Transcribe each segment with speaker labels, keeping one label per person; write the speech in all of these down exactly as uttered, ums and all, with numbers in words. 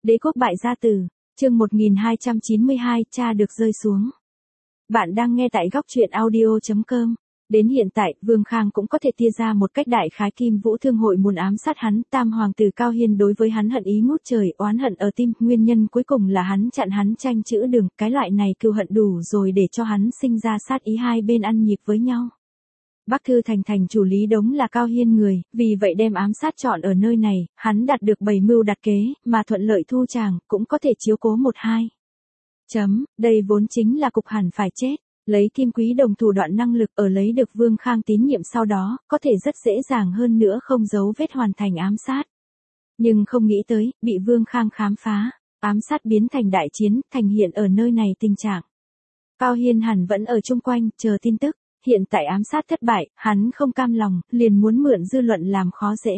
Speaker 1: Đế quốc bại gia tử, chương một nghìn hai trăm chín mươi hai, cha được rơi xuống. Bạn đang nghe tại góc truyện audio chấm com. Đến hiện tại, Vương Khang cũng có thể tia ra một cách đại khái Kim Vũ Thương hội muốn ám sát hắn, tam hoàng tử Cao Hiên đối với hắn hận ý ngút trời, oán hận ở tim, nguyên nhân cuối cùng là hắn chặn hắn tranh chữ đường, cái loại này cừu hận đủ rồi để cho hắn sinh ra sát ý, hai bên ăn nhịp với nhau. Bắc Thư Thành thành chủ Lý Đống là Cao Hiên người, vì vậy đem ám sát chọn ở nơi này, hắn đạt được bày mưu đặt kế, mà thuận lợi thu chàng, cũng có thể chiếu cố một hai. Chấm, đây vốn chính là cục hẳn phải chết. Lấy Kim Quý Đồng thủ đoạn năng lực ở lấy được Vương Khang tín nhiệm sau đó, có thể rất dễ dàng hơn nữa không giấu vết hoàn thành ám sát. Nhưng không nghĩ tới, bị Vương Khang khám phá, ám sát biến thành đại chiến, thành hiện ở nơi này tình trạng. Cao Hiên hẳn vẫn ở chung quanh, chờ tin tức. Hiện tại ám sát thất bại, hắn không cam lòng, liền muốn mượn dư luận làm khó dễ.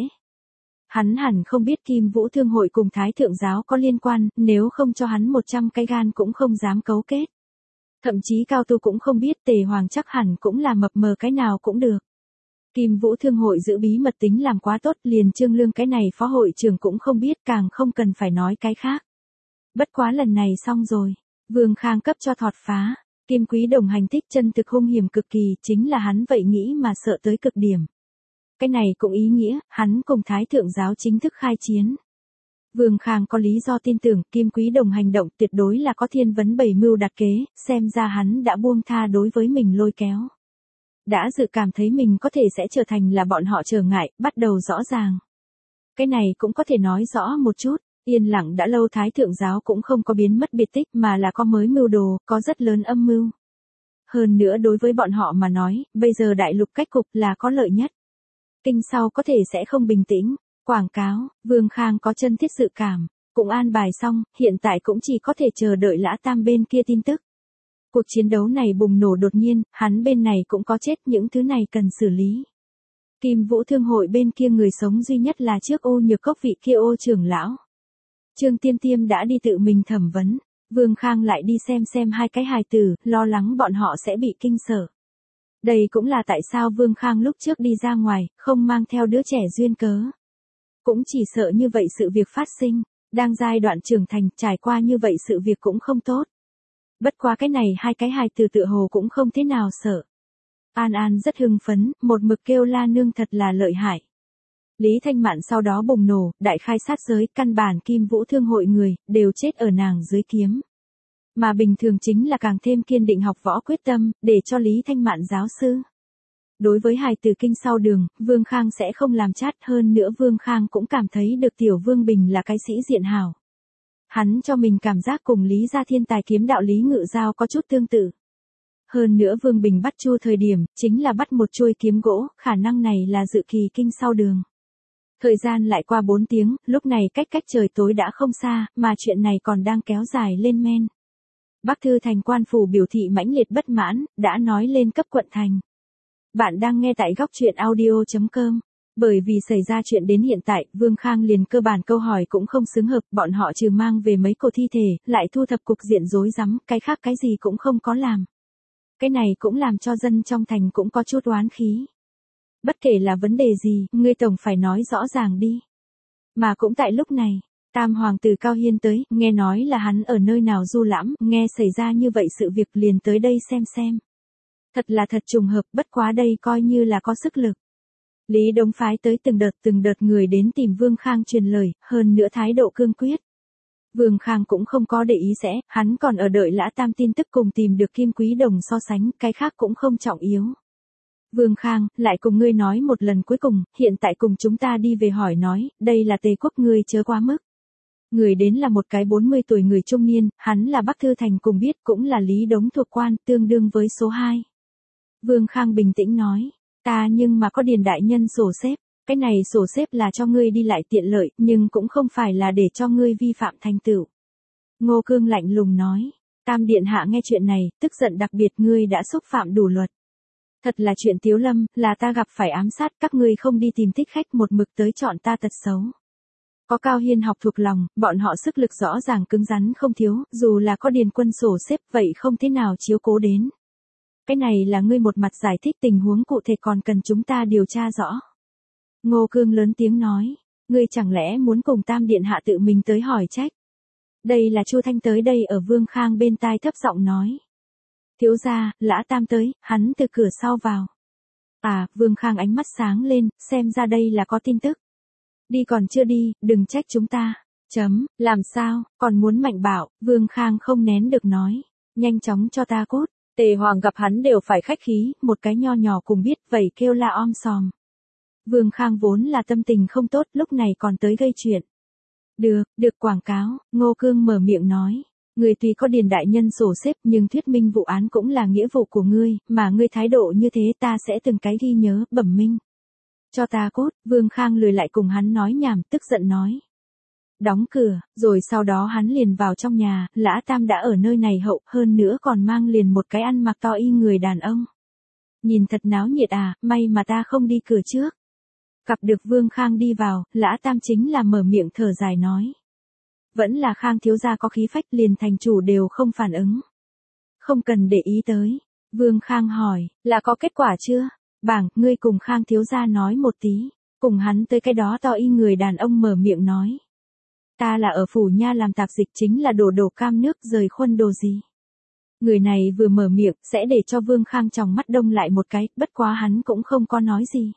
Speaker 1: Hắn hẳn không biết Kim Vũ Thương hội cùng Thái Thượng giáo có liên quan, nếu không cho hắn một trăm cái gan cũng không dám cấu kết. Thậm chí Cao Tu cũng không biết, Tề Hoàng chắc hẳn cũng là mập mờ cái nào cũng được. Kim Vũ Thương hội giữ bí mật tính làm quá tốt, liền Trương Lương cái này phó hội trưởng cũng không biết, càng không cần phải nói cái khác. Bất quá lần này xong rồi, Vương Khang cấp cho thọt phá. Kim Quý Đồng hành tích chân thực hung hiểm cực kỳ, chính là hắn vậy nghĩ mà sợ tới cực điểm. Cái này cũng ý nghĩa, hắn cùng Thái Thượng giáo chính thức khai chiến. Vương Khang có lý do tin tưởng, Kim Quý Đồng hành động tuyệt đối là có thiên vấn bày mưu đặt kế, xem ra hắn đã buông tha đối với mình lôi kéo. Đã dự cảm thấy mình có thể sẽ trở thành là bọn họ trở ngại, bắt đầu rõ ràng. Cái này cũng có thể nói rõ một chút. Yên lặng đã lâu Thái Thượng giáo cũng không có biến mất biệt tích mà là có mới mưu đồ, có rất lớn âm mưu. Hơn nữa đối với bọn họ mà nói, bây giờ đại lục cách cục là có lợi nhất. Kinh sau có thể sẽ không bình tĩnh. Quảng cáo, Vương Khang có chân thiết dự cảm, cũng an bài xong, hiện tại cũng chỉ có thể chờ đợi Lã Tam bên kia tin tức. Cuộc chiến đấu này bùng nổ đột nhiên, hắn bên này cũng có chết, những thứ này cần xử lý. Kim Vũ Thương hội bên kia người sống duy nhất là trước Ô Nhược Cốc vị kia Ô trưởng lão. Trương Tiêm Tiêm đã đi tự mình thẩm vấn, Vương Khang lại đi xem xem hai cái hài tử, lo lắng bọn họ sẽ bị kinh sợ. Đây cũng là tại sao Vương Khang lúc trước đi ra ngoài, không mang theo đứa trẻ duyên cớ. Cũng chỉ sợ như vậy sự việc phát sinh, đang giai đoạn trưởng thành, trải qua như vậy sự việc cũng không tốt. Bất quá cái này hai cái hài tử tựa hồ cũng không thế nào sợ. An An rất hưng phấn, một mực kêu la nương thật là lợi hại. Lý Thanh Mạn sau đó bùng nổ, đại khai sát giới, căn bản Kim Vũ Thương hội người, đều chết ở nàng dưới kiếm. Mà bình thường chính là càng thêm kiên định học võ quyết tâm, để cho Lý Thanh Mạn giáo sư. Đối với hài tử kinh sau đường, Vương Khang sẽ không làm chát, hơn nữa Vương Khang cũng cảm thấy được Tiểu Vương Bình là cái sĩ diện hảo. Hắn cho mình cảm giác cùng Lý gia thiên tài kiếm đạo Lý Ngự Giao có chút tương tự. Hơn nữa Vương Bình bắt Chu thời điểm, chính là bắt một chuôi kiếm gỗ, khả năng này là dự kỳ kinh sau đường. Thời gian lại qua bốn tiếng, lúc này cách cách trời tối đã không xa, mà chuyện này còn đang kéo dài lên men. Bắc Thư Thành quan phủ biểu thị mãnh liệt bất mãn, đã nói lên cấp quận thành. Bạn đang nghe tại góc truyện audio chấm com. Bởi vì xảy ra chuyện đến hiện tại, Vương Khang liền cơ bản câu hỏi cũng không xứng hợp, bọn họ trừ mang về mấy cổ thi thể, lại thu thập cục diện rối rắm, cái khác cái gì cũng không có làm. Cái này cũng làm cho dân trong thành cũng có chút oán khí. Bất kể là vấn đề gì, ngươi tổng phải nói rõ ràng đi. Mà cũng tại lúc này, tam hoàng tử Cao Hiên tới, nghe nói là hắn ở nơi nào du lãm, nghe xảy ra như vậy sự việc liền tới đây xem xem. Thật là thật trùng hợp, bất quá đây coi như là có sức lực. Lý Đống phái tới từng đợt từng đợt người đến tìm Vương Khang truyền lời, hơn nữa thái độ cương quyết. Vương Khang cũng không có để ý sẽ, hắn còn ở đợi Lã Tam tin tức cùng tìm được Kim Quý Đồng so sánh, cái khác cũng không trọng yếu. Vương Khang, lại cùng ngươi nói một lần cuối cùng, hiện tại cùng chúng ta đi về hỏi nói, đây là Tề quốc ngươi chớ quá mức. Người đến là một cái bốn mươi tuổi người trung niên, hắn là Bắc Thư Thành cùng biết cũng là Lý Đống thuộc quan, tương đương với số hai. Vương Khang bình tĩnh nói, ta nhưng mà có Điền đại nhân sổ xếp, cái này sổ xếp là cho ngươi đi lại tiện lợi, nhưng cũng không phải là để cho ngươi vi phạm thành tựu. Ngô Cương lạnh lùng nói, Tam điện hạ nghe chuyện này, tức giận đặc biệt, ngươi đã xúc phạm đủ luật. Thật là chuyện Tiếu Lâm, là ta gặp phải ám sát, các ngươi không đi tìm thích khách một mực tới chọn ta tật xấu. Có Cao Hiên học thuộc lòng, bọn họ sức lực rõ ràng cứng rắn không thiếu, dù là có Điền quân sổ xếp vậy không thế nào chiếu cố đến. Cái này là ngươi một mặt giải thích tình huống cụ thể còn cần chúng ta điều tra rõ. Ngô Cương lớn tiếng nói, ngươi chẳng lẽ muốn cùng Tam điện hạ tự mình tới hỏi trách. Đây là Chu Thanh tới đây ở Vương Khang bên tai thấp giọng nói. Thiếu gia, Lã Tam tới, hắn từ cửa sau vào. À, Vương Khang ánh mắt sáng lên, xem ra đây là có tin tức. Đi còn chưa đi, đừng trách chúng ta. Chấm, làm sao, còn muốn mạnh bạo, Vương Khang không nén được nói. Nhanh chóng cho ta cút. Tề Hoàng gặp hắn đều phải khách khí, một cái nho nhỏ cùng biết vậy kêu la om sòm. Vương Khang vốn là tâm tình không tốt, lúc này còn tới gây chuyện. Được, được quảng cáo, Ngô Cương mở miệng nói. Người tuy có Điền đại nhân sổ xếp nhưng thuyết minh vụ án cũng là nghĩa vụ của ngươi, mà ngươi thái độ như thế ta sẽ từng cái ghi nhớ, bẩm minh. Cho ta cút, Vương Khang lười lại cùng hắn nói nhảm, tức giận nói. Đóng cửa, rồi sau đó hắn liền vào trong nhà, Lã Tam đã ở nơi này hậu, hơn nữa còn mang liền một cái ăn mặc to y người đàn ông. Nhìn thật náo nhiệt à, may mà ta không đi cửa trước. Gặp được Vương Khang đi vào, Lã Tam chính là mở miệng thở dài nói. Vẫn là Khang thiếu gia có khí phách, liền thành chủ đều không phản ứng. Không cần để ý tới. Vương Khang hỏi, là có kết quả chưa? Bảng, ngươi cùng Khang thiếu gia nói một tí. Cùng hắn tới cái đó to y người đàn ông mở miệng nói. Ta là ở phủ nha làm tạp dịch, chính là đổ đổ cam nước rời khuôn đồ gì. Người này vừa mở miệng, sẽ để cho Vương Khang tròng mắt đông lại một cái, bất quá hắn cũng không có nói gì.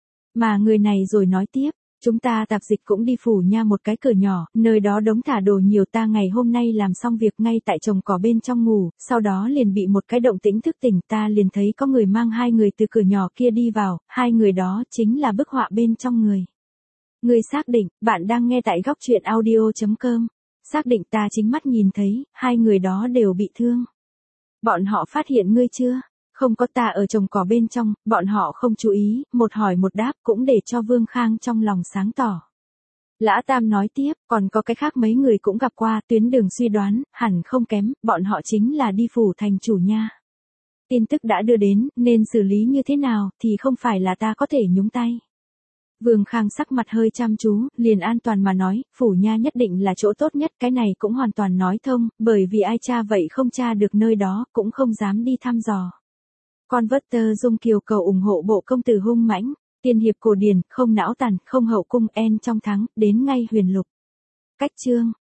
Speaker 1: Mà người này rồi nói tiếp, chúng ta tạp dịch cũng đi phủ nha một cái cửa nhỏ, nơi đó đống thả đồ nhiều, ta ngày hôm nay làm xong việc ngay tại trồng cỏ bên trong ngủ, sau đó liền bị một cái động tĩnh thức tỉnh, ta liền thấy có người mang hai người từ cửa nhỏ kia đi vào, hai người đó chính là bức họa bên trong người. Người xác định, bạn đang nghe tại góc truyện audio chấm com. Xác định ta chính mắt nhìn thấy, hai người đó đều bị thương. Bọn họ phát hiện ngươi chưa? Không có, ta ở trồng cỏ bên trong, bọn họ không chú ý, một hỏi một đáp cũng để cho Vương Khang trong lòng sáng tỏ. Lã Tam nói tiếp, còn có cái khác mấy người cũng gặp qua, tuyến đường suy đoán, hẳn không kém, bọn họ chính là đi phủ thành chủ nha. Tin tức đã đưa đến, nên xử lý như thế nào, thì không phải là ta có thể nhúng tay. Vương Khang sắc mặt hơi chăm chú, liền an toàn mà nói, phủ nha nhất định là chỗ tốt nhất, cái này cũng hoàn toàn nói thông, bởi vì ai tra vậy không tra được nơi đó, cũng không dám đi thăm dò. Converter Dung Kiều cầu ủng hộ bộ công tử hung mãnh, tiên hiệp cổ điển, không não tàn, không hậu cung en trong thắng, đến ngay huyền lục. Cách chương